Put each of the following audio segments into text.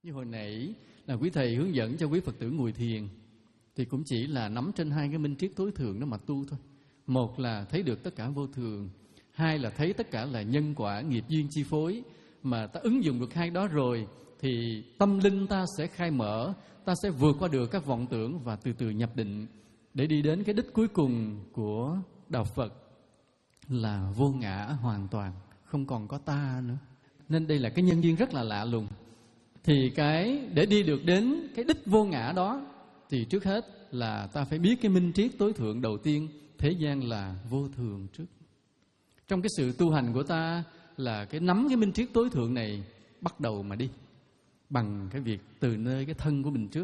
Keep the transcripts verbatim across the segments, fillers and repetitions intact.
Như hồi nãy là quý thầy hướng dẫn cho quý Phật tử ngồi thiền, thì cũng chỉ là nắm trên hai cái minh triết tối thượng đó mà tu thôi. Một là thấy được tất cả vô thường, hai là thấy tất cả là nhân quả nghiệp duyên chi phối. Mà ta ứng dụng được hai đó rồi thì tâm linh ta sẽ khai mở, ta sẽ vượt qua được các vọng tưởng và từ từ nhập định để đi đến cái đích cuối cùng của đạo Phật là vô ngã hoàn toàn, không còn có ta nữa. Nên đây là cái nhân duyên rất là lạ lùng. Thì cái để đi được đến cái đích vô ngã đó thì trước hết là ta phải biết cái minh triết tối thượng đầu tiên, thế gian là vô thường trước. Trong cái sự tu hành của ta là cái nắm cái minh triết tối thượng này bắt đầu mà đi, bằng cái việc từ nơi cái thân của mình trước.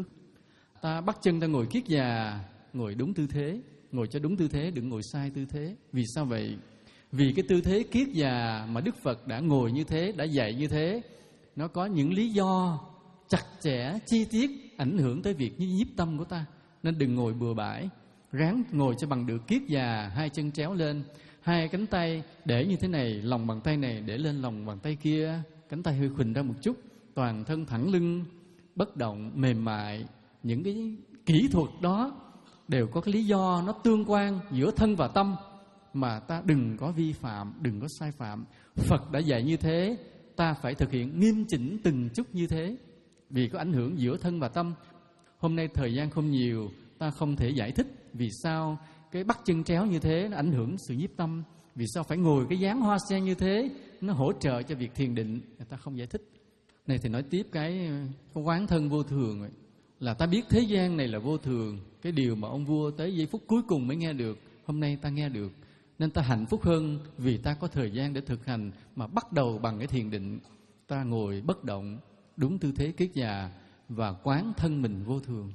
Ta bắt chân ta ngồi kiết già, ngồi đúng tư thế, ngồi cho đúng tư thế, đừng ngồi sai tư thế. Vì sao vậy? Vì cái tư thế kiết già mà Đức Phật đã ngồi như thế, đã dạy như thế, nó có những lý do chặt chẽ, chi tiết ảnh hưởng tới việc nhiếp tâm của ta. Nên đừng ngồi bừa bãi, ráng ngồi cho bằng được kiết già, hai chân chéo lên, hai cánh tay để như thế này, lòng bàn tay này để lên lòng bàn tay kia, cánh tay hơi khuỳnh ra một chút, toàn thân thẳng lưng, bất động, mềm mại. Những cái kỹ thuật đó đều có cái lý do nó tương quan giữa thân và tâm, mà ta đừng có vi phạm, đừng có sai phạm. Phật đã dạy như thế, ta phải thực hiện nghiêm chỉnh từng chút như thế, vì có ảnh hưởng giữa thân và tâm. Hôm nay thời gian không nhiều, ta không thể giải thích vì sao cái bắt chân chéo như thế nó ảnh hưởng sự nhiếp tâm, vì sao phải ngồi cái dáng hoa sen như thế nó hỗ trợ cho việc thiền định, người ta không giải thích. Này thì nói tiếp cái, cái quán thân vô thường ấy, là ta biết thế gian này là vô thường. Cái điều mà ông vua tới giây phút cuối cùng mới nghe được, hôm nay ta nghe được, nên ta hạnh phúc hơn vì ta có thời gian để thực hành, mà bắt đầu bằng cái thiền định. Ta ngồi bất động, đúng tư thế kiết già và quán thân mình vô thường.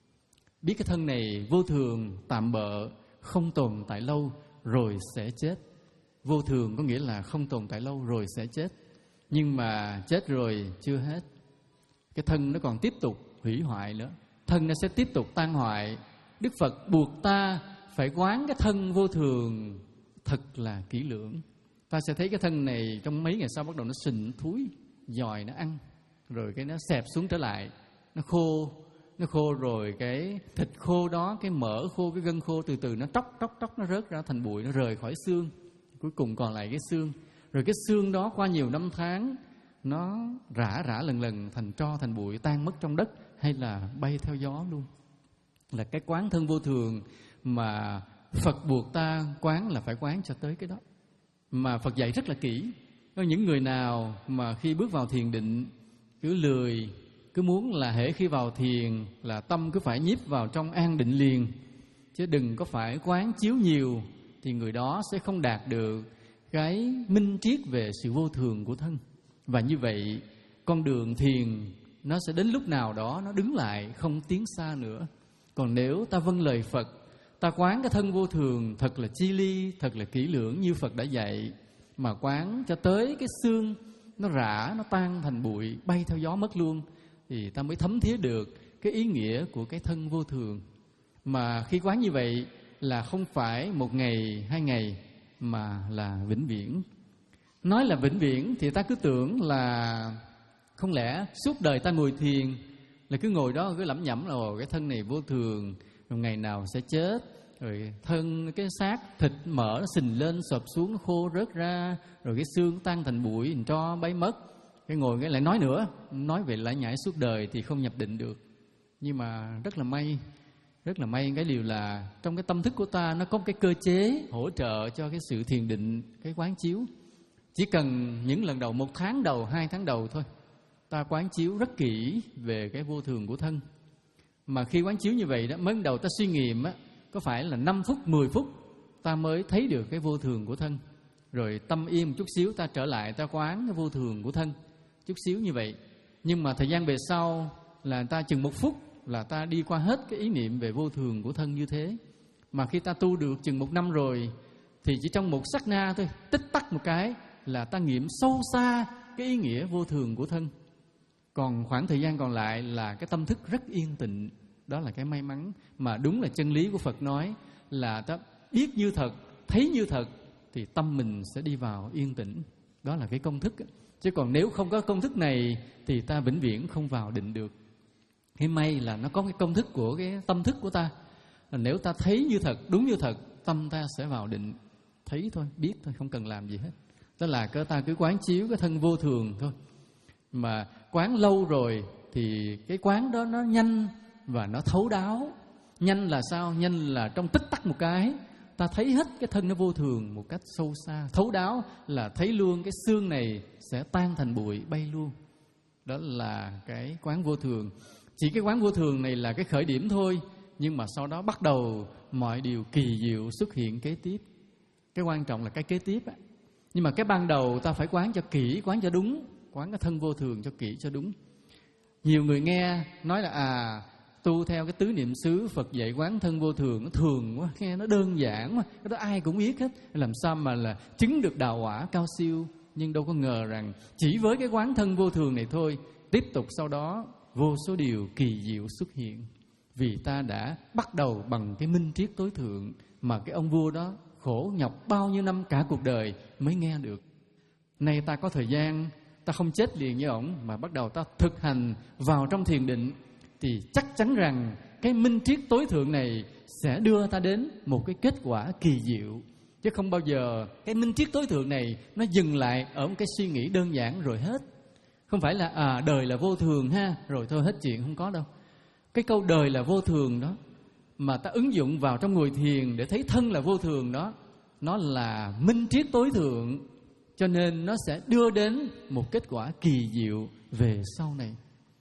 Biết cái thân này vô thường, tạm bợ, không tồn tại lâu rồi sẽ chết. Vô thường có nghĩa là không tồn tại lâu rồi sẽ chết. Nhưng mà chết rồi chưa hết, cái thân nó còn tiếp tục hủy hoại nữa, thân nó sẽ tiếp tục tan hoại. Đức Phật buộc ta phải quán cái thân vô thường thật là kỹ lưỡng. Ta sẽ thấy cái thân này trong mấy ngày sau bắt đầu nó sình, thúi, dòi nó ăn, rồi cái nó xẹp xuống trở lại, nó khô, nó khô rồi cái thịt khô đó, cái mỡ khô, cái gân khô từ từ nó tróc tróc tróc, nó rớt ra thành bụi, nó rời khỏi xương, cuối cùng còn lại cái xương. Rồi cái xương đó qua nhiều năm tháng nó rã rã lần lần thành tro thành bụi, tan mất trong đất hay là bay theo gió luôn. Là cái quán thân vô thường mà Phật buộc ta quán là phải quán cho tới cái đó. Mà Phật dạy rất là kỹ. Có những người nào mà khi bước vào thiền định cứ lười, cứ muốn là hễ khi vào thiền là tâm cứ phải nhiếp vào trong an định liền, chứ đừng có phải quán chiếu nhiều, thì người đó sẽ không đạt được cái minh triết về sự vô thường của thân. Và như vậy con đường thiền nó sẽ đến lúc nào đó nó đứng lại, không tiến xa nữa. Còn nếu ta vâng lời Phật, ta quán cái thân vô thường thật là chi ly, thật là kỹ lưỡng như Phật đã dạy, mà quán cho tới cái xương nó rã, nó tan thành bụi, bay theo gió mất luôn, thì ta mới thấm thía được cái ý nghĩa của cái thân vô thường. Mà khi quán như vậy là không phải một ngày, hai ngày, mà là vĩnh viễn. Nói là vĩnh viễn thì ta cứ tưởng là không lẽ suốt đời ta ngồi thiền là cứ ngồi đó cứ lẩm nhẩm là cái thân này vô thường, rồi ngày nào sẽ chết, rồi thân cái xác thịt mỡ nó sình lên sụp xuống, nó khô rớt ra, rồi cái xương tan thành bụi, tro bay mất. Cái ngồi cái lại nói nữa, nói về lại nhảy suốt đời thì không nhập định được. Nhưng mà rất là may, rất là may cái điều là trong cái tâm thức của ta nó có cái cơ chế hỗ trợ cho cái sự thiền định, cái quán chiếu. Chỉ cần những lần đầu, một tháng đầu, hai tháng đầu thôi, ta quán chiếu rất kỹ về cái vô thường của thân. Mà khi quán chiếu như vậy đó, mới đầu ta suy nghiệm á, có phải là năm phút, mười phút ta mới thấy được cái vô thường của thân. Rồi tâm yên một chút xíu, ta trở lại ta quán cái vô thường của thân chút xíu như vậy. Nhưng mà thời gian về sau là ta chừng một phút là ta đi qua hết cái ý niệm về vô thường của thân như thế. Mà khi ta tu được chừng một năm rồi thì chỉ trong một sát na thôi, tích tắc một cái là ta nghiệm sâu xa cái ý nghĩa vô thường của thân. Còn khoảng thời gian còn lại là cái tâm thức rất yên tịnh. Đó là cái may mắn mà đúng là chân lý của Phật nói là ta biết như thật, thấy như thật thì tâm mình sẽ đi vào yên tĩnh. Đó là cái công thức. Chứ còn nếu không có công thức này thì ta vĩnh viễn không vào định được. Cái may là nó có cái công thức của cái tâm thức của ta. Nếu ta thấy như thật, đúng như thật, tâm ta sẽ vào định. Thấy thôi, biết thôi, không cần làm gì hết. Đó là cái ta cứ quán chiếu cái thân vô thường thôi. Mà quán lâu rồi thì cái quán đó nó nhanh và nó thấu đáo. Nhanh là sao? Nhanh là trong tích tắc một cái ta thấy hết cái thân nó vô thường một cách sâu xa. Thấu đáo là thấy luôn cái xương này sẽ tan thành bụi, bay luôn. Đó là cái quán vô thường. Chỉ cái quán vô thường này là cái khởi điểm thôi, nhưng mà sau đó bắt đầu mọi điều kỳ diệu xuất hiện kế tiếp. Cái quan trọng là cái kế tiếp á. Nhưng mà cái ban đầu ta phải quán cho kỹ, quán cho đúng, quán cái thân vô thường cho kỹ, cho đúng. Nhiều người nghe nói là à, tu theo cái tứ niệm xứ Phật dạy quán thân vô thường, nó thường quá, nghe nó đơn giản quá, cái đó ai cũng biết hết, làm sao mà là chứng được đạo quả cao siêu. Nhưng đâu có ngờ rằng chỉ với cái quán thân vô thường này thôi, tiếp tục sau đó vô số điều kỳ diệu xuất hiện. Vì ta đã bắt đầu bằng cái minh triết tối thượng mà cái ông vua đó khổ nhọc bao nhiêu năm cả cuộc đời mới nghe được. Nay ta có thời gian, ta không chết liền với ổng, mà bắt đầu ta thực hành vào trong thiền định, thì chắc chắn rằng cái minh triết tối thượng này sẽ đưa ta đến một cái kết quả kỳ diệu. Chứ không bao giờ cái minh triết tối thượng này nó dừng lại ở một cái suy nghĩ đơn giản rồi hết. Không phải là à đời là vô thường ha, rồi thôi hết chuyện, không có đâu. Cái câu đời là vô thường đó mà ta ứng dụng vào trong ngồi thiền để thấy thân là vô thường đó, nó là minh triết tối thượng, cho nên nó sẽ đưa đến một kết quả kỳ diệu về sau này.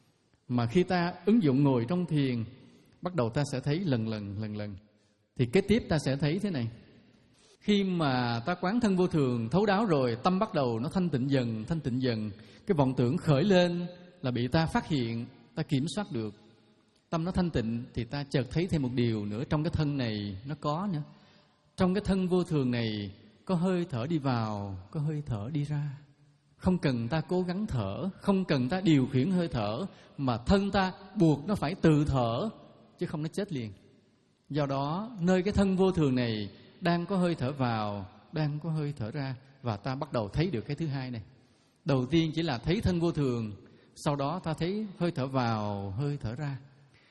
Mà khi ta ứng dụng ngồi trong thiền, bắt đầu ta sẽ thấy lần lần lần lần, thì kế tiếp ta sẽ thấy thế này. Khi mà ta quán thân vô thường thấu đáo rồi, tâm bắt đầu nó thanh tịnh dần, thanh tịnh dần. Cái vọng tưởng khởi lên là bị ta phát hiện, ta kiểm soát được. Tâm nó thanh tịnh thì ta chợt thấy thêm một điều nữa trong cái thân này nó có nữa. Trong cái thân vô thường này có hơi thở đi vào, có hơi thở đi ra. Không cần ta cố gắng thở, không cần ta điều khiển hơi thở, mà thân ta buộc nó phải tự thở, chứ không nó chết liền. Do đó, nơi cái thân vô thường này đang có hơi thở vào, đang có hơi thở ra, và ta bắt đầu thấy được cái thứ hai này. Đầu tiên chỉ là thấy thân vô thường, sau đó ta thấy hơi thở vào, hơi thở ra.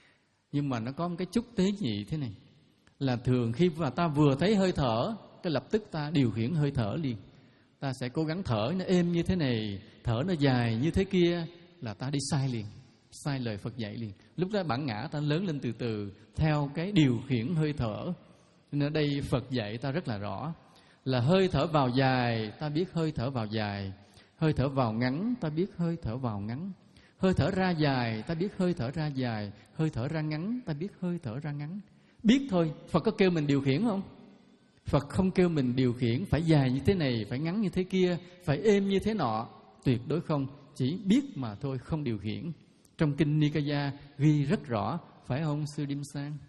Nhưng mà nó có một cái chút tế nhị thế này, là thường khi mà ta vừa thấy hơi thở, cái lập tức ta điều khiển hơi thở liền. Ta sẽ cố gắng thở nó êm như thế này, thở nó dài như thế kia, là ta đi sai liền, sai lời Phật dạy liền. Lúc đó bản ngã ta lớn lên từ từ theo cái điều khiển hơi thở. Nên ở đây Phật dạy ta rất là rõ, là hơi thở vào dài, ta biết hơi thở vào dài. Hơi thở vào ngắn, ta biết hơi thở vào ngắn. Hơi thở ra dài, ta biết hơi thở ra dài. Hơi thở ra ngắn, ta biết hơi thở ra ngắn. Biết thôi, Phật có kêu mình điều khiển không? Phật không kêu mình điều khiển, phải dài như thế này, phải ngắn như thế kia, phải êm như thế nọ. Tuyệt đối không, chỉ biết mà thôi, không điều khiển. Trong Kinh Nikaya ghi rất rõ, phải không Sư Điêm Sang?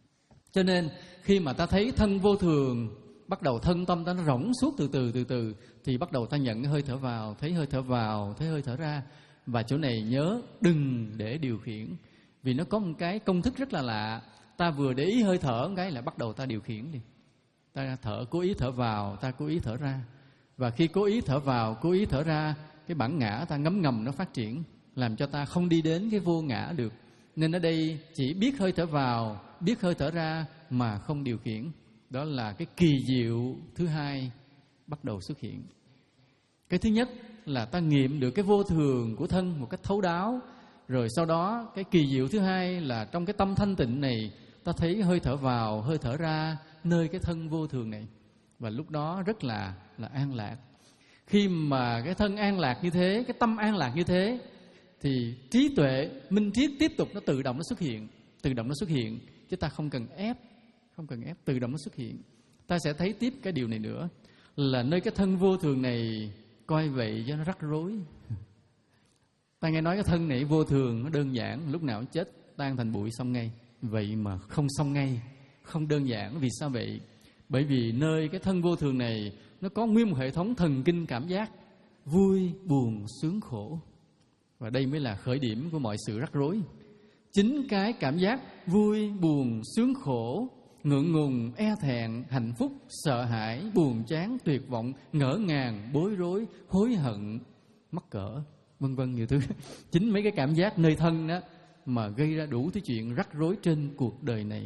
Cho nên khi mà ta thấy thân vô thường, bắt đầu thân tâm ta nó rỗng suốt từ từ từ từ, thì bắt đầu ta nhận hơi thở vào, thấy hơi thở vào, thấy hơi thở ra. Và chỗ này nhớ đừng để điều khiển, vì nó có một cái công thức rất là lạ. Ta vừa để ý hơi thở một cái là bắt đầu ta điều khiển đi. Ta thở, cố ý thở vào, ta cố ý thở ra. Và khi cố ý thở vào, cố ý thở ra, cái bản ngã ta ngấm ngầm nó phát triển, làm cho ta không đi đến cái vô ngã được. Nên ở đây chỉ biết hơi thở vào, biết hơi thở ra mà không điều khiển. Đó là cái kỳ diệu thứ hai bắt đầu xuất hiện. Cái thứ nhất là ta nghiệm được cái vô thường của thân một cách thấu đáo. Rồi sau đó cái kỳ diệu thứ hai là trong cái tâm thanh tịnh này, ta thấy hơi thở vào, hơi thở ra nơi cái thân vô thường này. Và lúc đó rất là, là an lạc. Khi mà cái thân an lạc như thế, cái tâm an lạc như thế, thì trí tuệ, minh triết tiếp tục nó tự động nó xuất hiện. Tự động nó xuất hiện, chứ ta không cần ép. Không cần ép, tự động nó xuất hiện. Ta sẽ thấy tiếp cái điều này nữa, là nơi cái thân vô thường này coi vậy cho nó rắc rối. Ta nghe nói cái thân này vô thường, nó đơn giản, lúc nào chết tan thành bụi xong ngay. Vậy mà không xong ngay, không đơn giản. Vì sao vậy? Bởi vì nơi cái thân vô thường này nó có nguyên một hệ thống thần kinh cảm giác vui, buồn, sướng, khổ. Và đây mới là khởi điểm của mọi sự rắc rối. Chính cái cảm giác vui, buồn, sướng, khổ, ngượng ngùng, e thẹn, hạnh phúc, sợ hãi, buồn chán, tuyệt vọng, ngỡ ngàng, bối rối, hối hận, mắc cỡ, vân vân nhiều thứ. Chính mấy cái cảm giác nơi thân đó mà gây ra đủ thứ chuyện rắc rối trên cuộc đời này.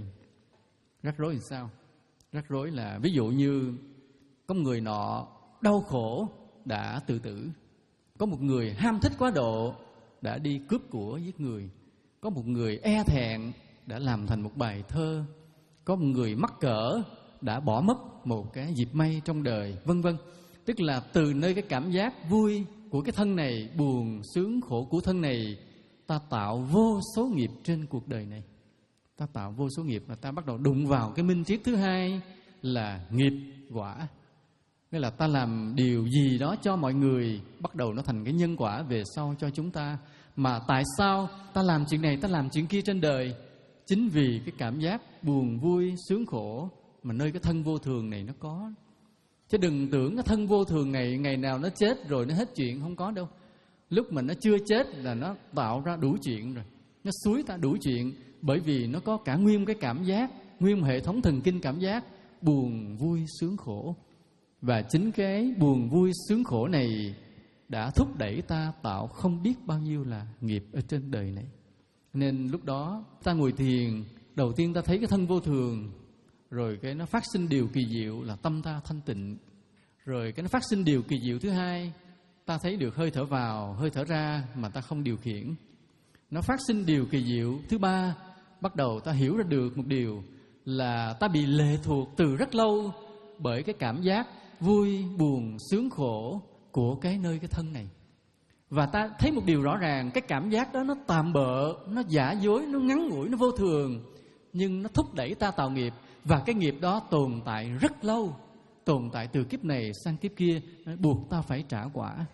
Rắc rối thì sao? Rắc rối là ví dụ như có một người nọ đau khổ đã tự tử, có một người ham thích quá độ đã đi cướp của giết người, có một người e thẹn đã làm thành một bài thơ, có một người mắc cỡ đã bỏ mất một cái dịp may trong đời, vân vân. Tức là từ nơi cái cảm giác vui của cái thân này, buồn sướng khổ của thân này, ta tạo vô số nghiệp trên cuộc đời này. Ta tạo vô số nghiệp và ta bắt đầu đụng vào cái minh triết thứ hai là nghiệp quả. Nghĩa là ta làm điều gì đó cho mọi người, bắt đầu nó thành cái nhân quả về sau cho chúng ta. Mà tại sao ta làm chuyện này, ta làm chuyện kia trên đời? Chính vì cái cảm giác buồn vui, sướng khổ mà nơi cái thân vô thường này nó có. Chứ đừng tưởng cái thân vô thường này ngày nào nó chết rồi nó hết chuyện, không có đâu. Lúc mà nó chưa chết là nó tạo ra đủ chuyện rồi, nó xúi ta đủ chuyện. Bởi vì nó có cả nguyên cái cảm giác, nguyên hệ thống thần kinh cảm giác buồn vui sướng khổ. Và chính cái buồn vui sướng khổ này đã thúc đẩy ta tạo không biết bao nhiêu là nghiệp ở trên đời này. Nên lúc đó ta ngồi thiền, đầu tiên ta thấy cái thân vô thường, rồi cái nó phát sinh điều kỳ diệu là tâm ta thanh tịnh. Rồi cái nó phát sinh điều kỳ diệu thứ hai, ta thấy được hơi thở vào, hơi thở ra mà ta không điều khiển. Nó phát sinh điều kỳ diệu thứ ba, bắt đầu ta hiểu ra được một điều là ta bị lệ thuộc từ rất lâu bởi cái cảm giác vui, buồn, sướng khổ của cái nơi cái thân này. Và ta thấy một điều rõ ràng, cái cảm giác đó nó tạm bợ, nó giả dối, nó ngắn ngủi, nó vô thường, nhưng nó thúc đẩy ta tạo nghiệp. Và cái nghiệp đó tồn tại rất lâu, tồn tại từ kiếp này sang kiếp kia, buộc ta phải trả quả.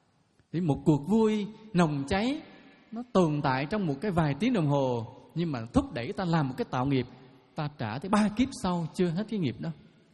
Thì một cuộc vui nồng cháy, nó tồn tại trong một cái vài tiếng đồng hồ, nhưng mà thúc đẩy ta làm một cái tạo nghiệp, ta trả tới ba kiếp sau chưa hết cái nghiệp đó,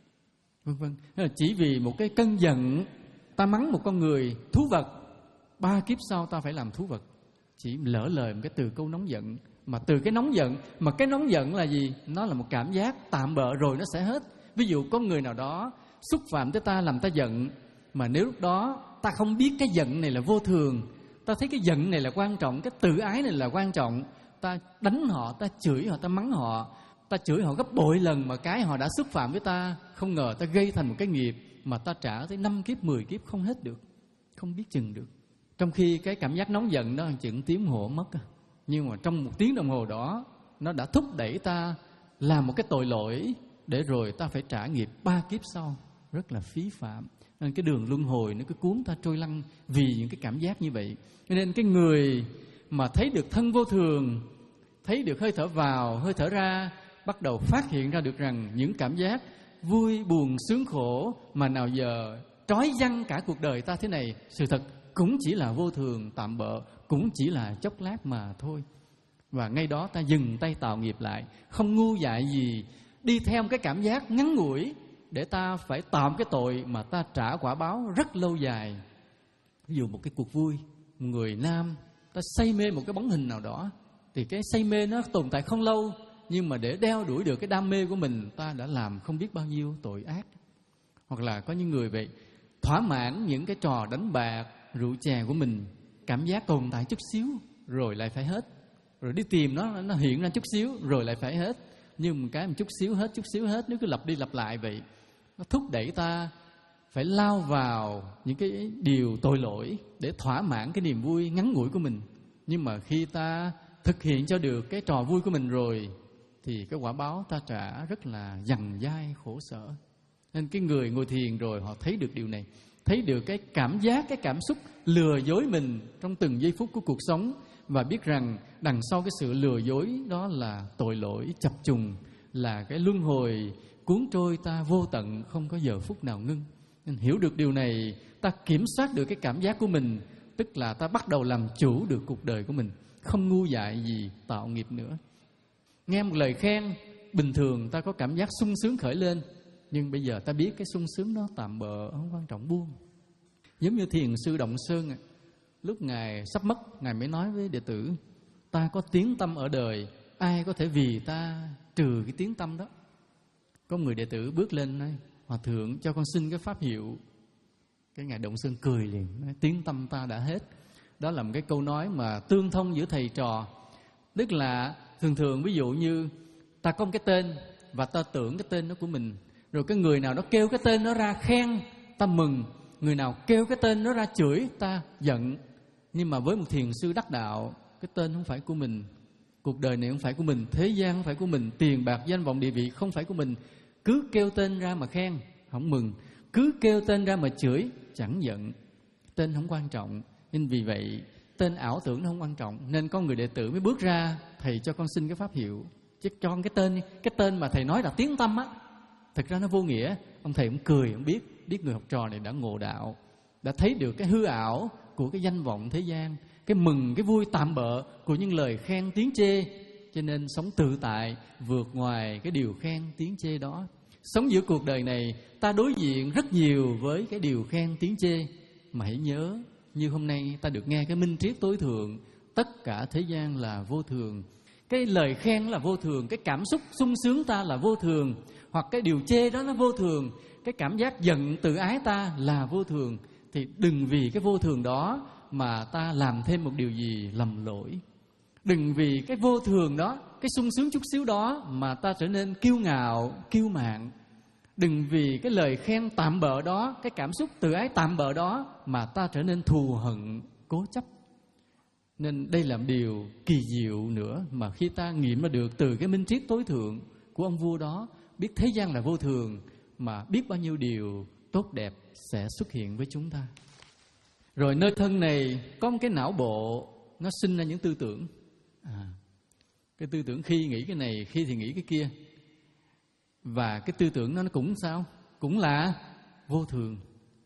vân vân. Chỉ vì một cái cơn giận, ta mắng một con người thú vật, ba kiếp sau ta phải làm thú vật. Chỉ lỡ lời một cái từ câu nóng giận, mà từ cái nóng giận, mà cái nóng giận là gì? Nó là một cảm giác tạm bợ rồi nó sẽ hết. Ví dụ có người nào đó xúc phạm tới ta, làm ta giận, mà nếu lúc đó ta không biết cái giận này là vô thường, ta thấy cái giận này là quan trọng, cái tự ái này là quan trọng, ta đánh họ, ta chửi họ, ta mắng họ, ta chửi họ gấp bội lần mà cái họ đã xúc phạm với ta, không ngờ ta gây thành một cái nghiệp mà ta trả tới năm kiếp, mười kiếp không hết được, không biết chừng được. Trong khi cái cảm giác nóng giận đó chừng tiếng hộ mất, nhưng mà trong một tiếng đồng hồ đó nó đã thúc đẩy ta làm một cái tội lỗi để rồi ta phải trả nghiệp ba kiếp sau, rất là phí phạm. Nên cái đường luân hồi nó cứ cuốn ta trôi lăn vì những cái cảm giác như vậy. Nên cái người mà thấy được thân vô thường, thấy được hơi thở vào, hơi thở ra, bắt đầu phát hiện ra được rằng những cảm giác vui, buồn, sướng, khổ mà nào giờ trói giăng cả cuộc đời ta thế này, sự thật cũng chỉ là vô thường, tạm bợ, cũng chỉ là chốc lát mà thôi. Và ngay đó ta dừng tay tạo nghiệp lại, không ngu dại gì đi theo cái cảm giác ngắn ngủi để ta phải tạo cái tội mà ta trả quả báo rất lâu dài. Ví dụ một cái cuộc vui, một người nam ta say mê một cái bóng hình nào đó, thì cái say mê nó tồn tại không lâu, nhưng mà để đeo đuổi được cái đam mê của mình, ta đã làm không biết bao nhiêu tội ác. Hoặc là có những người vậy, thỏa mãn những cái trò đánh bạc, rượu chè của mình, cảm giác tồn tại chút xíu rồi lại phải hết, rồi đi tìm nó, nó hiện ra chút xíu rồi lại phải hết. Nhưng một cái một chút xíu hết, chút xíu hết, nếu cứ lặp đi lặp lại vậy, nó thúc đẩy ta phải lao vào những cái điều tội lỗi để thỏa mãn cái niềm vui ngắn ngủi của mình. Nhưng mà khi ta thực hiện cho được cái trò vui của mình rồi thì cái quả báo ta trả rất là dằn dai khổ sở. Nên cái người ngồi thiền rồi họ thấy được điều này, thấy được cái cảm giác, cái cảm xúc lừa dối mình trong từng giây phút của cuộc sống, và biết rằng đằng sau cái sự lừa dối đó là tội lỗi chập trùng, là cái luân hồi cuốn trôi ta vô tận, không có giờ phút nào ngưng. Nên hiểu được điều này, ta kiểm soát được cái cảm giác của mình, tức là ta bắt đầu làm chủ được cuộc đời của mình, không ngu dại gì tạo nghiệp nữa. Nghe một lời khen, bình thường ta có cảm giác sung sướng khởi lên, nhưng bây giờ ta biết cái sung sướng đó tạm bợ, không quan trọng, buông. Giống như thiền sư Động Sơn, lúc Ngài sắp mất, Ngài mới nói với đệ tử, ta có tiếng tâm ở đời, ai có thể vì ta trừ cái tiếng tâm đó. Có người đệ tử bước lên nói, Hòa thượng cho con xin cái pháp hiệu Cái Ngài Động Sơn cười liền, nói, tiếng tâm ta đã hết. Đó là một cái câu nói mà tương thông giữa thầy trò. Tức là thường thường ví dụ như ta có một cái tên và ta tưởng cái tên đó của mình, rồi cái người nào đó kêu cái tên nó ra khen, ta mừng. Người nào kêu cái tên nó ra chửi, ta giận. Nhưng mà với một thiền sư đắc đạo, cái tên không phải của mình, cuộc đời này không phải của mình, thế gian không phải của mình, tiền bạc danh vọng địa vị không phải của mình. Cứ kêu tên ra mà khen, không mừng. Cứ kêu tên ra mà chửi, chẳng giận. Tên không quan trọng. Nên vì vậy tên ảo tưởng nó không quan trọng. Nên có người đệ tử mới bước ra, thầy cho con xin cái pháp hiệu, chứ cho con cái tên. Cái tên mà thầy nói là tiếng tâm á, thực ra nó vô nghĩa. Ông thầy cũng cười, ông biết biết người học trò này đã ngộ đạo, đã thấy được cái hư ảo của cái danh vọng thế gian, cái mừng, cái vui tạm bợ của những lời khen tiếng chê. Cho nên sống tự tại, vượt ngoài cái điều khen tiếng chê đó. Sống giữa cuộc đời này, ta đối diện rất nhiều với cái điều khen tiếng chê. Mà hãy nhớ, như hôm nay ta được nghe cái minh triết tối thượng, tất cả thế gian là vô thường. Cái lời khen là vô thường, cái cảm xúc sung sướng ta là vô thường, hoặc cái điều chê đó nó vô thường, cái cảm giác giận tự ái ta là vô thường. Thì đừng vì cái vô thường đó mà ta làm thêm một điều gì lầm lỗi. Đừng vì cái vô thường đó, cái sung sướng chút xíu đó mà ta trở nên kiêu ngạo, kiêu mạn. Đừng vì cái lời khen tạm bợ đó, cái cảm xúc tự ái tạm bợ đó mà ta trở nên thù hận, cố chấp. Nên đây là một điều kỳ diệu nữa mà khi ta nghiệm ra được từ cái minh triết tối thượng của ông vua đó, biết thế gian là vô thường, mà biết bao nhiêu điều tốt đẹp sẽ xuất hiện với chúng ta. Rồi nơi thân này có một cái não bộ, nó sinh ra những tư tưởng. À, cái tư tưởng khi nghĩ cái này, khi thì nghĩ cái kia. Và cái tư tưởng đó nó cũng sao? Cũng là vô thường.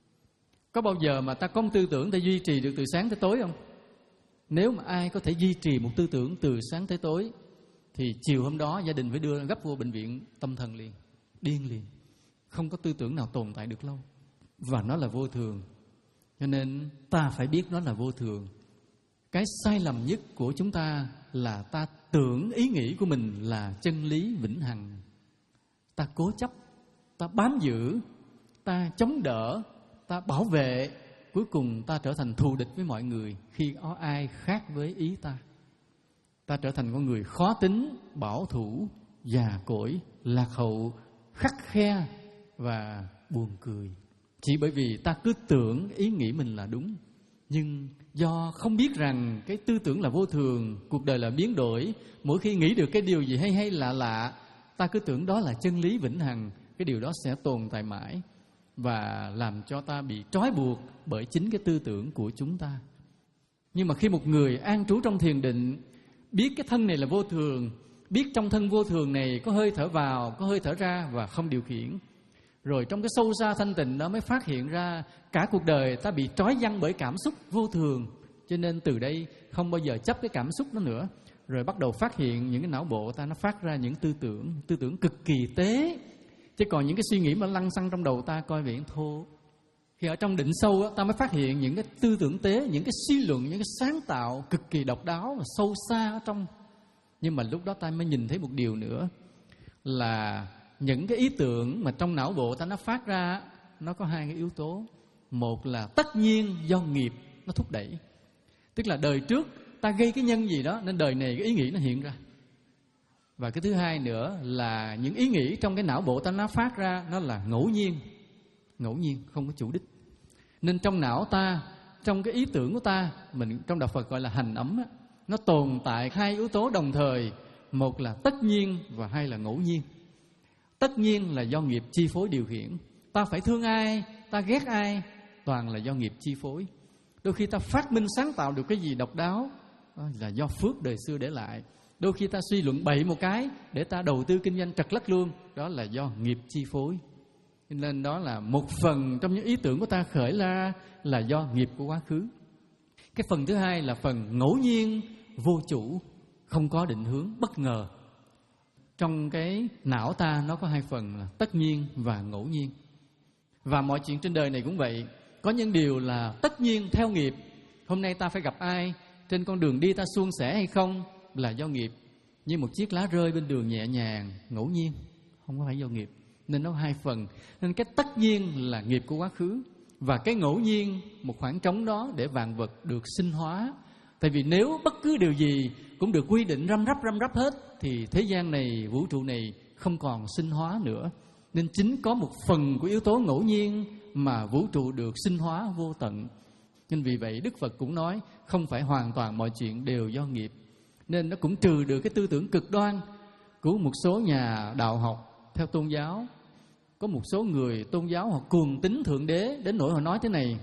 Có bao giờ mà ta có một tư tưởng ta duy trì được từ sáng tới tối không? Nếu mà ai có thể duy trì một tư tưởng từ sáng tới tối, thì chiều hôm đó gia đình phải đưa gấp vô bệnh viện tâm thần liền, điên liền. Không có tư tưởng nào tồn tại được lâu. Và nó là vô thường. Cho nên ta phải biết nó là vô thường. Cái sai lầm nhất của chúng ta là ta tưởng ý nghĩ của mình là chân lý vĩnh hằng. Ta cố chấp, ta bám giữ, ta chống đỡ, ta bảo vệ. Cuối cùng ta trở thành thù địch với mọi người khi có ai khác với ý ta. Ta trở thành con người khó tính, bảo thủ, già cỗi, lạc hậu, khắt khe và buồn cười. Chỉ bởi vì ta cứ tưởng ý nghĩ mình là đúng. Nhưng do không biết rằng cái tư tưởng là vô thường, cuộc đời là biến đổi, mỗi khi nghĩ được cái điều gì hay hay lạ lạ, ta cứ tưởng đó là chân lý vĩnh hằng. Cái điều đó sẽ tồn tại mãi và làm cho ta bị trói buộc bởi chính cái tư tưởng của chúng ta. Nhưng mà khi một người an trú trong thiền định, biết cái thân này là vô thường, biết trong thân vô thường này có hơi thở vào, có hơi thở ra và không điều khiển, rồi trong cái sâu xa thanh tịnh đó mới phát hiện ra cả cuộc đời ta bị trói giăng bởi cảm xúc vô thường. Cho nên từ đây không bao giờ chấp cái cảm xúc đó nữa. Rồi bắt đầu phát hiện những cái não bộ ta nó phát ra những tư tưởng, tư tưởng cực kỳ tế. Chứ còn những cái suy nghĩ mà lăng xăng trong đầu ta coi vậy thô. Khi ở trong định sâu á, ta mới phát hiện những cái tư tưởng tế, những cái suy luận, những cái sáng tạo cực kỳ độc đáo và sâu xa ở trong. Nhưng mà lúc đó ta mới nhìn thấy một điều nữa là những cái ý tưởng mà trong não bộ ta nó phát ra, nó có hai cái yếu tố. Một là tất nhiên do nghiệp nó thúc đẩy. Tức là đời trước ta gây cái nhân gì đó nên đời này cái ý nghĩ nó hiện ra. Và cái thứ hai nữa là những ý nghĩ trong cái não bộ ta nó phát ra, nó là ngẫu nhiên. Ngẫu nhiên, không có chủ đích. Nên trong não ta, trong cái ý tưởng của ta, mình trong đạo Phật gọi là hành ấm á, nó tồn tại hai yếu tố đồng thời. Một là tất nhiên và hai là ngẫu nhiên. Tất nhiên là do nghiệp chi phối điều khiển. Ta phải thương ai, ta ghét ai, toàn là do nghiệp chi phối. Đôi khi ta phát minh sáng tạo được cái gì độc đáo, đó là do phước đời xưa để lại. Đôi khi ta suy luận bậy một cái để ta đầu tư kinh doanh trật lất luôn, đó là do nghiệp chi phối. Nên đó là một phần trong những ý tưởng của ta khởi ra là do nghiệp của quá khứ. Cái phần thứ hai là phần ngẫu nhiên, vô chủ, không có định hướng, bất ngờ. Trong cái não ta nó có hai phần là tất nhiên và ngẫu nhiên. Và mọi chuyện trên đời này cũng vậy. Có những điều là tất nhiên theo nghiệp. Hôm nay ta phải gặp ai, trên con đường đi ta suôn sẻ hay không là do nghiệp. Như một chiếc lá rơi bên đường nhẹ nhàng, ngẫu nhiên, không có phải do nghiệp. Nên nó hai phần. Nên cái tất nhiên là nghiệp của quá khứ. và cái ngẫu nhiên, một khoảng trống đó để vạn vật được sinh hóa. Tại vì nếu bất cứ điều gì cũng được quy định răm rắp răm rắp hết thì thế gian này, vũ trụ này không còn sinh hóa nữa. Nên chính có một phần của yếu tố ngẫu nhiên mà vũ trụ được sinh hóa vô tận. Nên vì vậy Đức Phật cũng nói không phải hoàn toàn mọi chuyện đều do nghiệp. Nên nó cũng trừ được cái tư tưởng cực đoan của một số nhà đạo học theo tôn giáo. Có một số người tôn giáo họ cuồng tín Thượng Đế đến nỗi họ nói thế này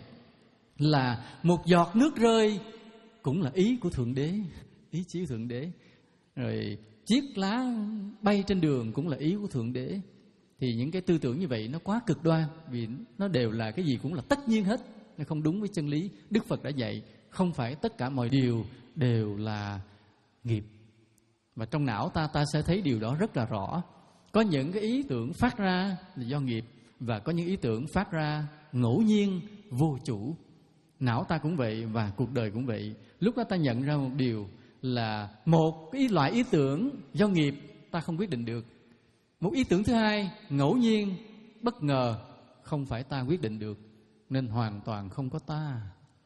là một giọt nước rơi cũng là ý của Thượng Đế, ý chí Thượng Đế. Rồi chiếc lá bay trên đường cũng là ý của Thượng Đế. Thì những cái tư tưởng như vậy nó quá cực đoan, vì nó đều là cái gì cũng là tất nhiên hết, nó không đúng với chân lý. Đức Phật đã dạy không phải tất cả mọi điều đều là nghiệp. Và trong não ta ta sẽ thấy điều đó rất là rõ. Có những cái ý tưởng phát ra là do nghiệp, và có những ý tưởng phát ra ngẫu nhiên, vô chủ. Não ta cũng vậy và cuộc đời cũng vậy. Lúc đó ta nhận ra một điều là một cái loại ý tưởng do nghiệp ta không quyết định được. Một ý tưởng thứ hai ngẫu nhiên, bất ngờ, không phải ta quyết định được. Nên hoàn toàn không có ta.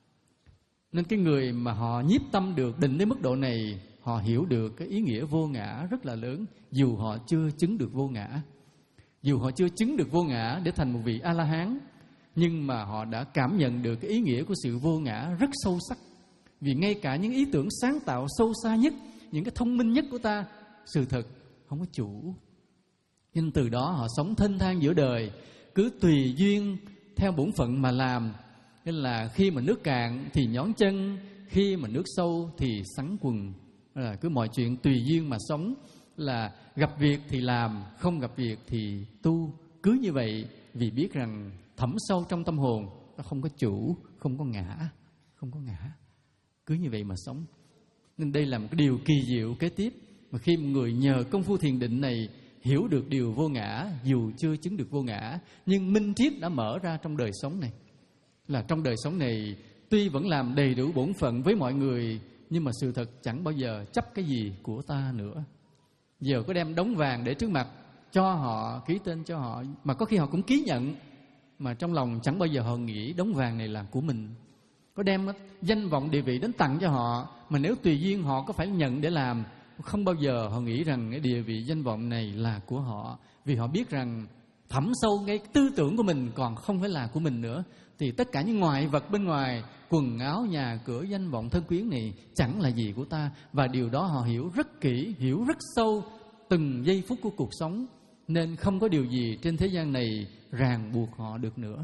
Nên cái người mà họ nhiếp tâm được định đến mức độ này, họ hiểu được cái ý nghĩa vô ngã rất là lớn, dù họ chưa chứng được vô ngã. Dù họ chưa chứng được vô ngã để thành một vị A-la-hán, nhưng mà họ đã cảm nhận được cái ý nghĩa của sự vô ngã rất sâu sắc. Vì ngay cả những ý tưởng sáng tạo sâu xa nhất, những cái thông minh nhất của ta, sự thật không có chủ. Nhưng từ đó họ sống thênh thang giữa đời, cứ tùy duyên theo bổn phận mà làm. Nên là khi mà nước cạn thì nhón chân, khi mà nước sâu thì xắn quần. Là cứ mọi chuyện tùy duyên mà sống, là gặp việc thì làm, không gặp việc thì tu. Cứ như vậy, vì biết rằng thẳm sâu trong tâm hồn nó không có chủ, không có ngã, không có ngã. Cứ như vậy mà sống. Nên đây là một cái điều kỳ diệu kế tiếp. Mà khi một người nhờ công phu thiền định này hiểu được điều vô ngã, dù chưa chứng được vô ngã, nhưng minh triết đã mở ra trong đời sống này. Là trong đời sống này tuy vẫn làm đầy đủ bổn phận với mọi người, nhưng mà sự thật chẳng bao giờ chấp cái gì của ta nữa. Giờ có đem đống vàng để trước mặt cho họ, ký tên cho họ, mà có khi họ cũng ký nhận, mà trong lòng chẳng bao giờ họ nghĩ đống vàng này là của mình. Có đem danh vọng địa vị đến tặng cho họ, mà nếu tùy duyên họ có phải nhận để làm, không bao giờ họ nghĩ rằng cái địa vị danh vọng này là của họ. Vì họ biết rằng thẳm sâu ngay tư tưởng của mình còn không phải là của mình nữa. Thì tất cả những ngoại vật bên ngoài, quần áo, nhà cửa, danh vọng, thân quyến này chẳng là gì của ta. Và điều đó họ hiểu rất kỹ, hiểu rất sâu từng giây phút của cuộc sống. Nên không có điều gì trên thế gian này ràng buộc họ được nữa.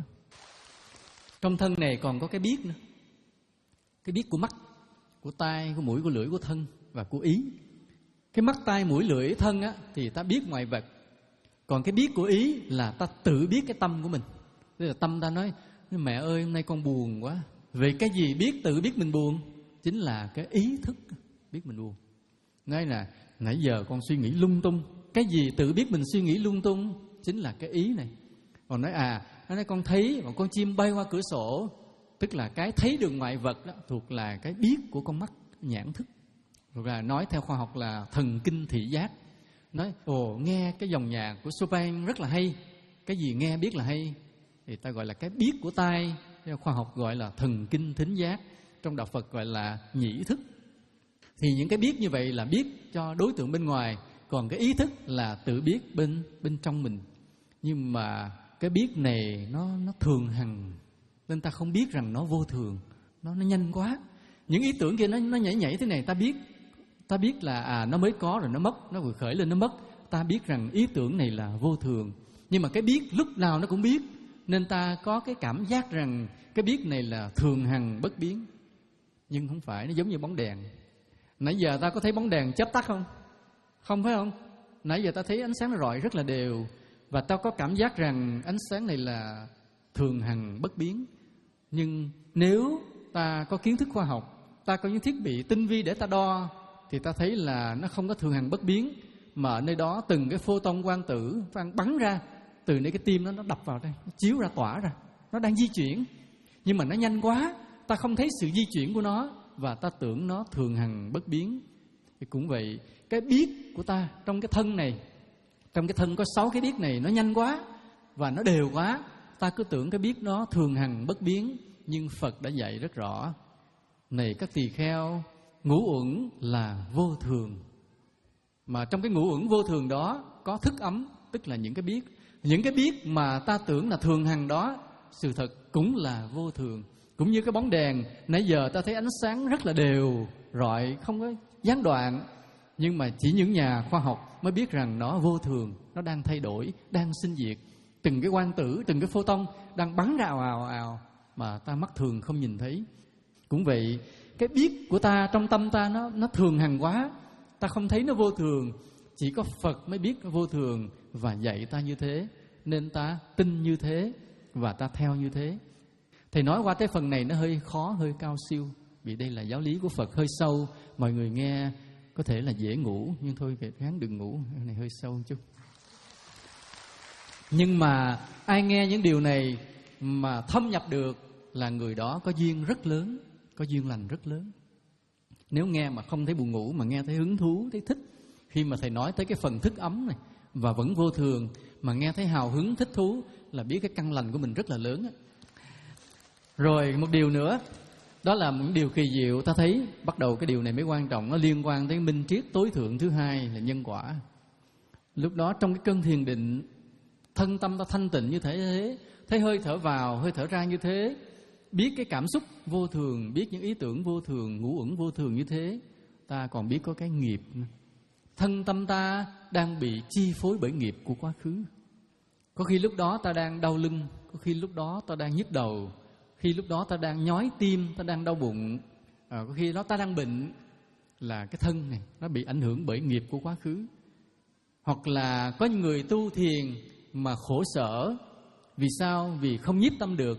Trong thân này còn có cái biết nữa. Cái biết của mắt, của tai, của mũi, của lưỡi, của thân và của ý. Cái mắt, tai, mũi, lưỡi, thân á, thì ta biết ngoại vật. Còn cái biết của ý là ta tự biết cái tâm của mình. Tức là tâm ta nói, mẹ ơi hôm nay con buồn quá. Vì cái gì biết tự biết mình buồn? Chính là cái ý thức biết mình buồn. Nói là nãy giờ con suy nghĩ lung tung. Cái gì tự biết mình suy nghĩ lung tung? Chính là cái ý này. Còn nói à, nói con thấy một con chim bay qua cửa sổ, tức là cái thấy được ngoại vật đó thuộc là cái biết của con mắt, nhãn thức. Rồi là nói theo khoa học là thần kinh thị giác. Nói ồ nghe cái dòng nhạc của Chopin rất là hay. Cái gì nghe biết là hay thì ta gọi là cái biết của tai. Theo khoa học gọi là thần kinh thính giác. Trong đạo Phật gọi là nhĩ thức. Thì những cái biết như vậy là biết cho đối tượng bên ngoài. Còn cái ý thức là tự biết bên bên trong mình. Nhưng mà cái biết này nó nó thường hằng, nên ta không biết rằng nó vô thường. Nó nó nhanh quá. Những ý tưởng kia nó nó nhảy nhảy thế này ta biết. Ta biết là à nó mới có rồi nó mất, nó vừa khởi lên nó mất. Ta biết rằng ý tưởng này là vô thường. Nhưng mà cái biết lúc nào nó cũng biết, nên ta có cái cảm giác rằng cái biết này là thường hằng bất biến. Nhưng không phải, nó giống như bóng đèn. Nãy giờ ta có thấy bóng đèn chớp tắt không? Không phải không? Nãy giờ ta thấy ánh sáng nó rọi rất là đều, và ta có cảm giác rằng ánh sáng này là thường hằng bất biến. Nhưng nếu ta có kiến thức khoa học, ta có những thiết bị tinh vi để ta đo, thì ta thấy là nó không có thường hằng bất biến, mà ở nơi đó từng cái photon quang tử bắn ra từ nơi cái tim nó nó đập vào đây, nó chiếu ra tỏa ra, nó đang di chuyển, nhưng mà nó nhanh quá, ta không thấy sự di chuyển của nó và ta tưởng nó thường hằng bất biến. Thì cũng vậy, cái biết của ta trong cái thân này, trong cái thân có sáu cái biết này nó nhanh quá và nó đều quá, ta ta cứ tưởng cái biết đó thường hằng bất biến, nhưng Phật đã dạy rất rõ. Này các tỳ kheo, ngũ uẩn là vô thường. Mà trong cái ngũ uẩn vô thường đó có thức ấm, tức là những cái biết. Những cái biết mà ta tưởng là thường hằng đó, sự thật cũng là vô thường. Cũng như cái bóng đèn, nãy giờ ta thấy ánh sáng rất là đều, rọi, không có gián đoạn. Nhưng mà chỉ những nhà khoa học mới biết rằng nó vô thường, nó đang thay đổi, đang sinh diệt. Từng cái quang tử, từng cái photon đang bắn ra ào ào ào mà ta mắt thường không nhìn thấy. Cũng vậy, cái biết của ta trong tâm ta nó nó thường hằng quá, ta không thấy nó vô thường. Chỉ có Phật mới biết nó vô thường và dạy ta như thế, nên ta tin như thế và ta theo như thế. Thầy nói qua tới phần này nó hơi khó, hơi cao siêu, vì đây là giáo lý của Phật hơi sâu, mọi người nghe có thể là dễ ngủ, nhưng thôi ráng đừng ngủ, cái này hơi sâu chút. Nhưng mà ai nghe những điều này mà thâm nhập được là người đó có duyên rất lớn, có duyên lành rất lớn. Nếu nghe mà không thấy buồn ngủ, mà nghe thấy hứng thú, thấy thích, khi mà thầy nói tới cái phần thức ấm này và vẫn vô thường, mà nghe thấy hào hứng, thích thú, là biết cái căn lành của mình rất là lớn. Rồi một điều nữa, đó là một điều kỳ diệu. Ta thấy bắt đầu cái điều này mới quan trọng, nó liên quan tới minh triết tối thượng thứ hai là nhân quả. Lúc đó trong cái cơn thiền định, thân tâm ta thanh tịnh như thế, thấy hơi thở vào, hơi thở ra như thế, biết cái cảm xúc vô thường, biết những ý tưởng vô thường, ngũ uẩn vô thường như thế, ta còn biết có cái nghiệp. Thân tâm ta đang bị chi phối bởi nghiệp của quá khứ. Có khi lúc đó ta đang đau lưng, có khi lúc đó ta đang nhức đầu, khi lúc đó ta đang nhói tim, ta đang đau bụng, à, có khi đó ta đang bệnh, là cái thân này nó bị ảnh hưởng bởi nghiệp của quá khứ. Hoặc là có những người tu thiền mà khổ sở. Vì sao? Vì không nhiếp tâm được.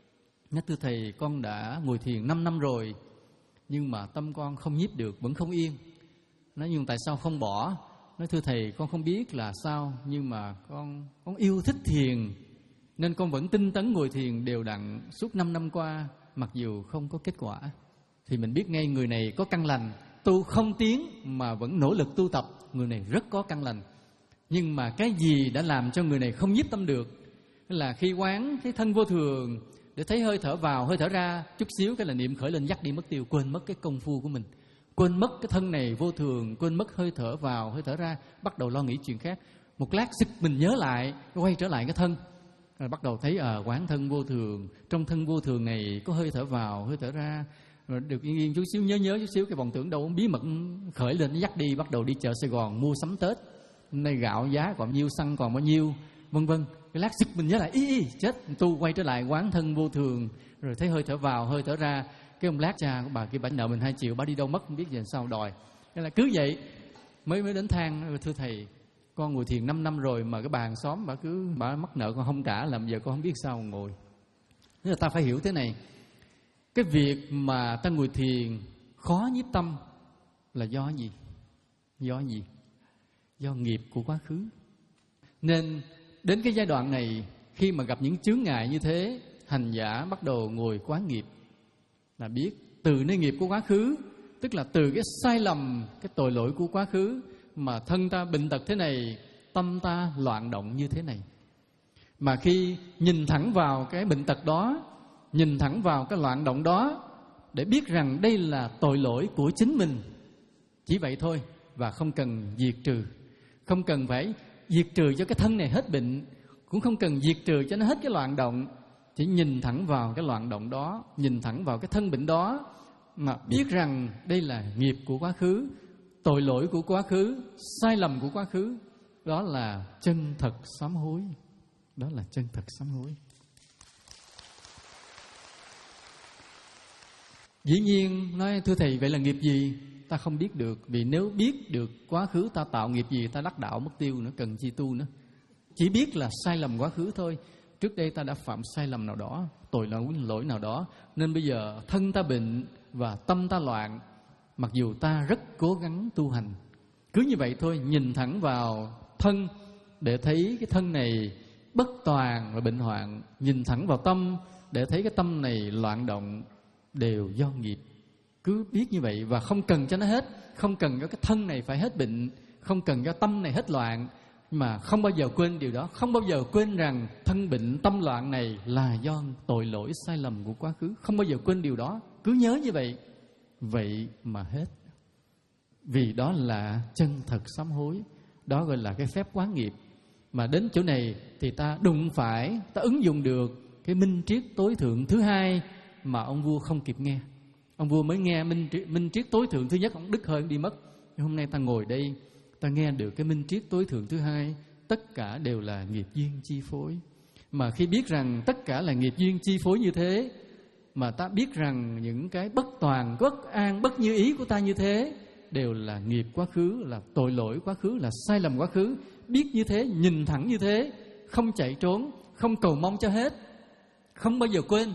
Nói thưa thầy, con đã ngồi thiền năm năm rồi, nhưng mà tâm con không nhiếp được, vẫn không yên. Nói nhưng tại sao không bỏ? Nói thưa thầy, con không biết là sao, nhưng mà con, con yêu thích thiền, nên con vẫn tinh tấn ngồi thiền đều đặn suốt năm năm qua, mặc dù không có kết quả. Thì mình biết ngay người này có căn lành, tu không tiến mà vẫn nỗ lực tu tập, người này rất có căn lành. Nhưng mà cái gì đã làm cho người này không nhiếp tâm được? Là khi quán thấy thân vô thường, để thấy hơi thở vào, hơi thở ra, chút xíu cái là niệm khởi lên dắt đi mất tiêu, quên mất cái công phu của mình, quên mất cái thân này vô thường, quên mất hơi thở vào, hơi thở ra, bắt đầu lo nghĩ chuyện khác. Một lát sực mình nhớ lại, quay trở lại cái thân, rồi bắt đầu thấy à, quán thân vô thường, trong thân vô thường này có hơi thở vào, hơi thở ra, rồi được yên yên chút xíu, nhớ nhớ chút xíu, cái vọng tưởng đâu bí mật khởi lên, nó dắt đi, bắt đầu đi chợ Sài Gòn mua sắm Tết, nay gạo giá còn nhiêu, xăng còn bao nhiêu, vân vân. Cái lát sực mình nhớ lại, ý, ý chết, tu quay trở lại quán thân vô thường, rồi thấy hơi thở vào, hơi thở ra. Cái ông lát cha của bà kia bà nợ mình hai triệu, bà đi đâu mất không biết, giờ sao đòi. Cái là cứ vậy mới mới đến than, thưa thầy, con ngồi thiền năm năm rồi mà cái bà hàng xóm bà cứ bà mắc nợ con không trả, làm giờ con không biết sao ngồi. Nên là ta phải hiểu thế này, cái việc mà ta ngồi thiền khó nhiếp tâm là do gì? Do gì? Do nghiệp của quá khứ. Nên đến cái giai đoạn này, khi mà gặp những chướng ngại như thế, hành giả bắt đầu ngồi quán nghiệp, là biết từ nơi nghiệp của quá khứ, tức là từ cái sai lầm, cái tội lỗi của quá khứ mà thân ta bệnh tật thế này, tâm ta loạn động như thế này. Mà khi nhìn thẳng vào cái bệnh tật đó, nhìn thẳng vào cái loạn động đó, để biết rằng đây là tội lỗi của chính mình, chỉ vậy thôi, và không cần diệt trừ, không cần phải diệt trừ cho cái thân này hết bệnh, cũng không cần diệt trừ cho nó hết cái loạn động. Chỉ nhìn thẳng vào cái loạn động đó, nhìn thẳng vào cái thân bệnh đó, mà biết rằng đây là nghiệp của quá khứ, tội lỗi của quá khứ, sai lầm của quá khứ. Đó là chân thật sám hối. Đó là chân thật sám hối. Dĩ nhiên nói, thưa thầy, vậy là nghiệp gì? Ta không biết được. Vì nếu biết được quá khứ ta tạo nghiệp gì, ta đắc đạo mất tiêu nữa, cần chi tu nữa. Chỉ biết là sai lầm quá khứ thôi. Trước đây ta đã phạm sai lầm nào đó, tội lỗi nào đó, nên bây giờ thân ta bệnh và tâm ta loạn, mặc dù ta rất cố gắng tu hành. Cứ như vậy thôi, nhìn thẳng vào thân để thấy cái thân này bất toàn và bệnh hoạn, nhìn thẳng vào tâm để thấy cái tâm này loạn động, đều do nghiệp. Cứ biết như vậy và không cần cho nó hết, không cần cho cái thân này phải hết bệnh, không cần cho tâm này hết loạn, mà không bao giờ quên điều đó, không bao giờ quên rằng thân bệnh tâm loạn này là do tội lỗi sai lầm của quá khứ, không bao giờ quên điều đó, cứ nhớ như vậy, vậy mà hết. Vì đó là chân thật sám hối, đó gọi là cái phép quán nghiệp. Mà đến chỗ này thì ta đụng phải, ta ứng dụng được cái minh triết tối thượng thứ hai mà ông vua không kịp nghe. Ông vua mới nghe minh triết, minh triết tối thượng thứ nhất, ông đứt hơi, ông đi mất. Nhưng hôm nay ta ngồi đây, ta nghe được cái minh triết tối thượng thứ hai, tất cả đều là nghiệp duyên chi phối. Mà khi biết rằng tất cả là nghiệp duyên chi phối như thế, mà ta biết rằng những cái bất toàn, bất an, bất như ý của ta như thế đều là nghiệp quá khứ, là tội lỗi quá khứ, là sai lầm quá khứ. Biết như thế, nhìn thẳng như thế, không chạy trốn, không cầu mong cho hết, không bao giờ quên.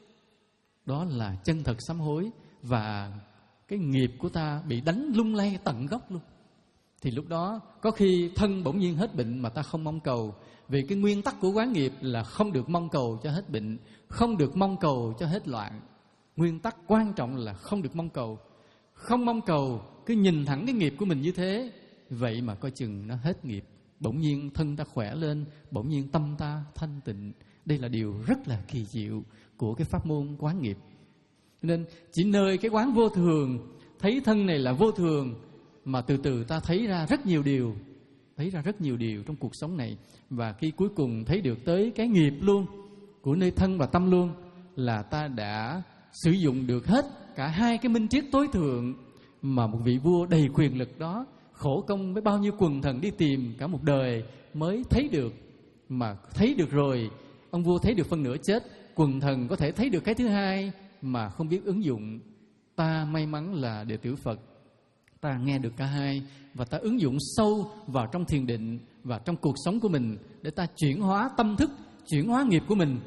Đó là chân thật sám hối. Và cái nghiệp của ta bị đánh lung lay tận gốc luôn. Thì lúc đó có khi thân bỗng nhiên hết bệnh mà ta không mong cầu. Vì cái nguyên tắc của quán nghiệp là không được mong cầu cho hết bệnh, không được mong cầu cho hết loạn. Nguyên tắc quan trọng là không được mong cầu. Không mong cầu, cứ nhìn thẳng cái nghiệp của mình như thế, vậy mà coi chừng nó hết nghiệp. Bỗng nhiên thân ta khỏe lên, bỗng nhiên tâm ta thanh tịnh. Đây là điều rất là kỳ diệu của cái pháp môn quán nghiệp. Nên chỉ nơi cái quán vô thường, thấy thân này là vô thường, mà từ từ ta thấy ra rất nhiều điều, thấy ra rất nhiều điều trong cuộc sống này. Và khi cuối cùng thấy được tới cái nghiệp luôn của nơi thân và tâm luôn, là ta đã sử dụng được hết cả hai cái minh triết tối thượng mà một vị vua đầy quyền lực đó khổ công với bao nhiêu quần thần đi tìm cả một đời mới thấy được. Mà thấy được rồi, ông vua thấy được phân nửa chết, quần thần có thể thấy được cái thứ hai mà không biết ứng dụng. Ta may mắn là đệ tử Phật, ta nghe được cả hai và ta ứng dụng sâu vào trong thiền định và trong cuộc sống của mình để ta chuyển hóa tâm thức, chuyển hóa nghiệp của mình,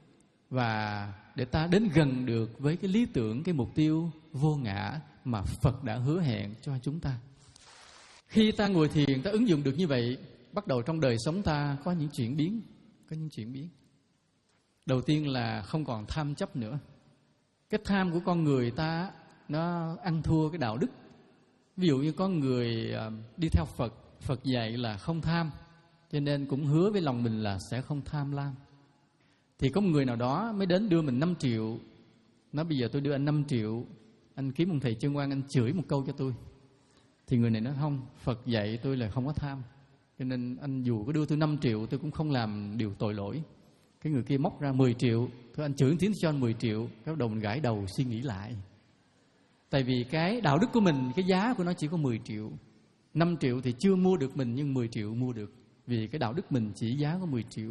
và để ta đến gần được với cái lý tưởng, cái mục tiêu vô ngã mà Phật đã hứa hẹn cho chúng ta. Khi ta ngồi thiền, ta ứng dụng được như vậy, bắt đầu trong đời sống ta có những chuyển biến, có những chuyển biến. Đầu tiên là không còn tham chấp nữa. Cái tham của con người ta nó ăn thua cái đạo đức. Ví dụ như có người đi theo Phật, Phật dạy là không tham, cho nên cũng hứa với lòng mình là sẽ không tham lam. Thì có một người nào đó mới đến đưa mình năm triệu, nói bây giờ tôi đưa anh năm triệu, anh kiếm một thầy chân quan, anh chửi một câu cho tôi. Thì người này nói không, Phật dạy tôi là không có tham, cho nên anh dù có đưa tôi năm triệu tôi cũng không làm điều tội lỗi. Cái người kia móc ra mười triệu, thôi anh chửi tiếng cho anh mười triệu. Cái bắt đầu mình gãi đầu suy nghĩ lại. Tại vì cái đạo đức của mình, cái giá của nó chỉ có mười triệu. Năm triệu thì chưa mua được mình, nhưng mười triệu mua được. Vì cái đạo đức mình chỉ giá có mười triệu.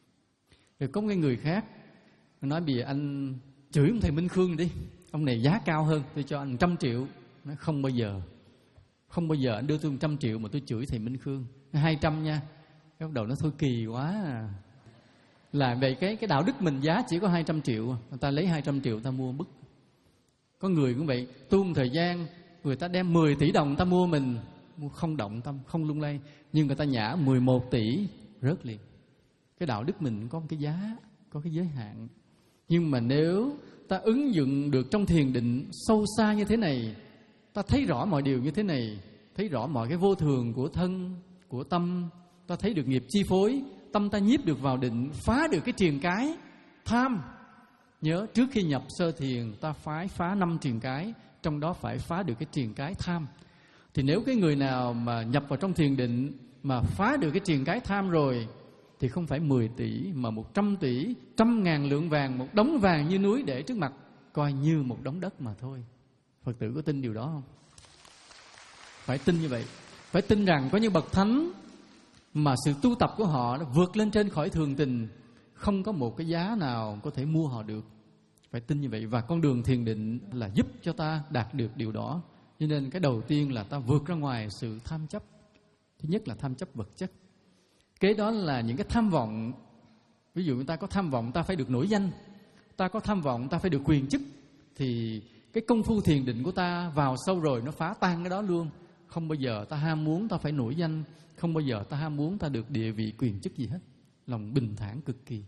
Rồi có một người khác nói bây giờ anh chửi ông thầy Minh Khương đi, ông này giá cao hơn, tôi cho anh một trăm triệu. Nói không bao giờ, không bao giờ anh đưa tôi một trăm triệu mà tôi chửi thầy Minh Khương. Hai trăm nha. Cái bắt đầu nó thôi kỳ quá à. Là vậy cái cái đạo đức mình giá chỉ có hai trăm triệu, người ta lấy hai trăm triệu ta mua bức. Có người cũng vậy, tu một thời gian người ta đem mười tỷ đồng ta mua mình, mua không động tâm, không lung lay, nhưng người ta nhả mười một tỷ rớt liền. Cái đạo đức mình có một cái giá, có cái giới hạn. Nhưng mà nếu ta ứng dụng được trong thiền định sâu xa như thế này, ta thấy rõ mọi điều như thế này, thấy rõ mọi cái vô thường của thân, của tâm, ta thấy được nghiệp chi phối, tâm ta nhiếp được vào định, phá được cái triền cái tham. Nhớ trước khi nhập sơ thiền ta phải phá năm triền cái, trong đó phải phá được cái triền cái tham. Thì nếu cái người nào mà nhập vào trong thiền định mà phá được cái triền cái tham rồi, thì không phải mười tỷ mà một trăm tỷ, trăm ngàn lượng vàng, một đống vàng như núi để trước mặt, coi như một đống đất mà thôi. Phật tử có tin điều đó không? Phải tin như vậy. Phải tin rằng có những bậc thánh mà sự tu tập của họ nó vượt lên trên khỏi thường tình, không có một cái giá nào có thể mua họ được. Phải tin như vậy. Và con đường thiền định là giúp cho ta đạt được điều đó. Cho nên cái đầu tiên là ta vượt ra ngoài sự tham chấp. Thứ nhất là tham chấp vật chất. Kế đó là những cái tham vọng. Ví dụ người ta có tham vọng ta phải được nổi danh, ta có tham vọng ta phải được quyền chức, thì cái công phu thiền định của ta vào sâu rồi nó phá tan cái đó luôn. Không bao giờ ta ham muốn ta phải nổi danh, không bao giờ ta ham muốn ta được địa vị quyền chức gì hết. Lòng bình thản cực kỳ.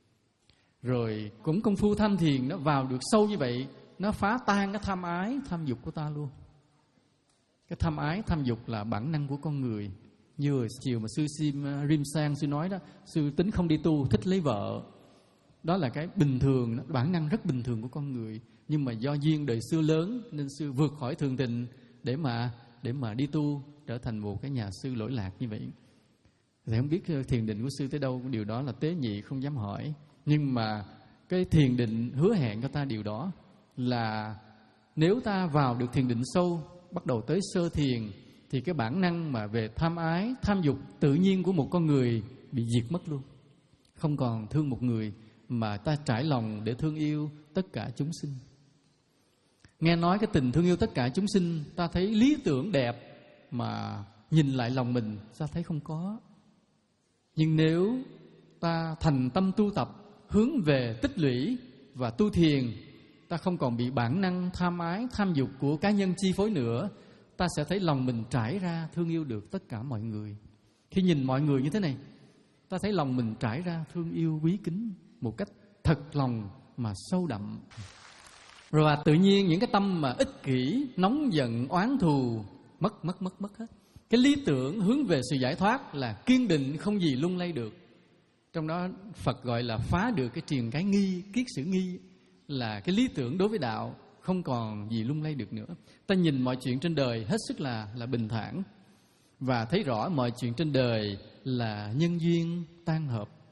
Rồi cũng công phu tham thiền nó vào được sâu như vậy, nó phá tan cái tham ái, tham dục của ta luôn. Cái tham ái, tham dục là bản năng của con người. Như chiều mà sư Sim Rim Sang sư nói đó, sư tính không đi tu, thích lấy vợ. Đó là cái bình thường, bản năng rất bình thường của con người. Nhưng mà do duyên đời xưa lớn nên sư vượt khỏi thường tình để mà để mà đi tu, trở thành một cái nhà sư lỗi lạc như vậy. Thì không biết thiền định của sư tới đâu, điều đó là tế nhị, không dám hỏi. Nhưng mà cái thiền định hứa hẹn cho ta điều đó là nếu ta vào được thiền định sâu, bắt đầu tới sơ thiền, thì cái bản năng mà về tham ái, tham dục tự nhiên của một con người bị diệt mất luôn. Không còn thương một người, mà ta trải lòng để thương yêu tất cả chúng sinh. Nghe nói cái tình thương yêu tất cả chúng sinh, ta thấy lý tưởng đẹp, mà nhìn lại lòng mình, ta thấy không có. Nhưng nếu ta thành tâm tu tập, hướng về tích lũy và tu thiền, ta không còn bị bản năng tham ái, tham dục của cá nhân chi phối nữa, ta sẽ thấy lòng mình trải ra thương yêu được tất cả mọi người. Khi nhìn mọi người như thế này, ta thấy lòng mình trải ra thương yêu quý kính một cách thật lòng mà sâu đậm. Rồi tự nhiên những cái tâm mà ích kỷ, nóng giận, oán thù mất mất mất mất hết. Cái lý tưởng hướng về sự giải thoát là kiên định, không gì lung lay được. Trong đó Phật gọi là phá được cái triền cái nghi, kiết sử nghi, là cái lý tưởng đối với đạo không còn gì lung lay được nữa. Ta nhìn mọi chuyện trên đời hết sức là là bình thản, và thấy rõ mọi chuyện trên đời là nhân duyên tan hợp.